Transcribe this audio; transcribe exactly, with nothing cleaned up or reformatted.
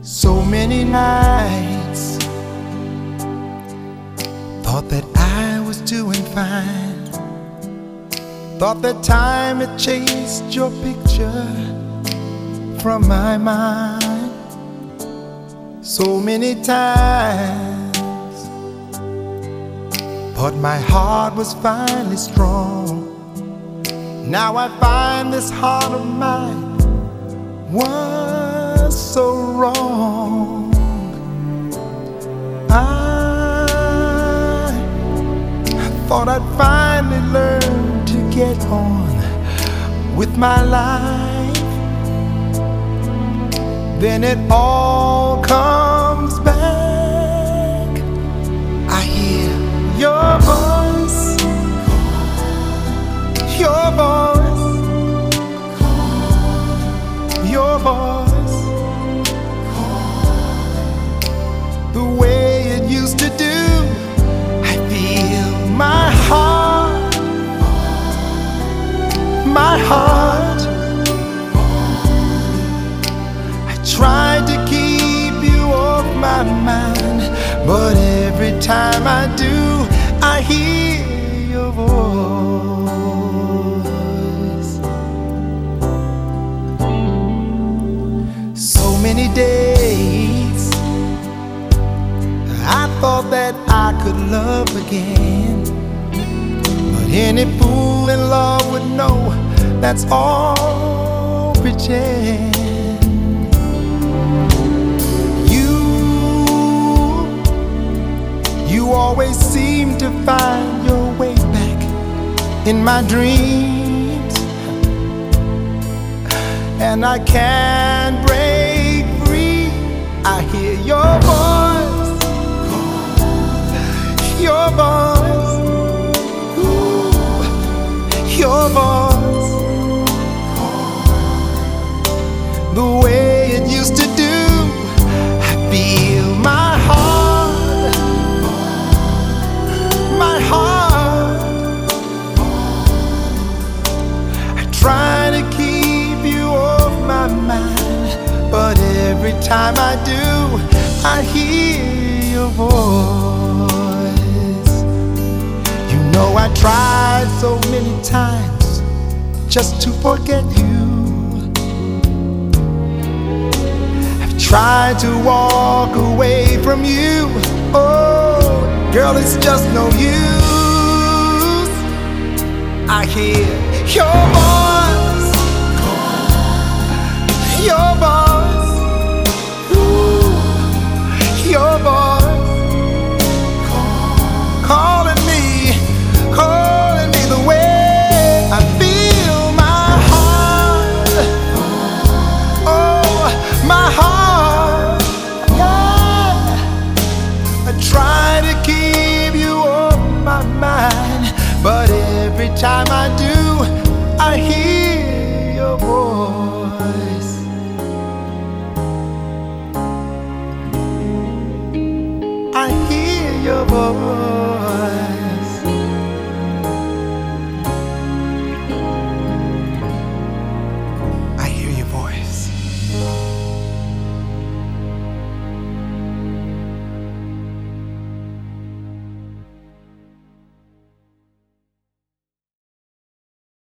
So many nights thought that I was doing fine. Thought that time had chased your picture from my mind. So many times thought my heart was finally strong. Now I find this heart of mine was so wrong. I thought I'd finally learn to get on with my life. Then it all comes back. I hear your voice, your voice, your voice. The way it used to do. I feel my heart, my heart. I tried to keep you off my mind, but every time I do, I hear your voice. So many days I thought that I could love again, but any fool in love would know that's all pretend. You, you always seem to find your way back in my dreams, and I can't break free. I hear your voice, your voice, ooh, your voice. The way it used to do. I feel my heart, my heart. I try to keep you off my mind, but every time I do, I hear your voice. No, I tried so many times just to forget you. I've tried to walk away from you. Oh, girl, it's just no use. I hear your voice, your voice, ooh, your voice. Calling me, calling me the way I feel my heart. Oh, my heart. Yeah. I try to keep you on my mind, but every time I do,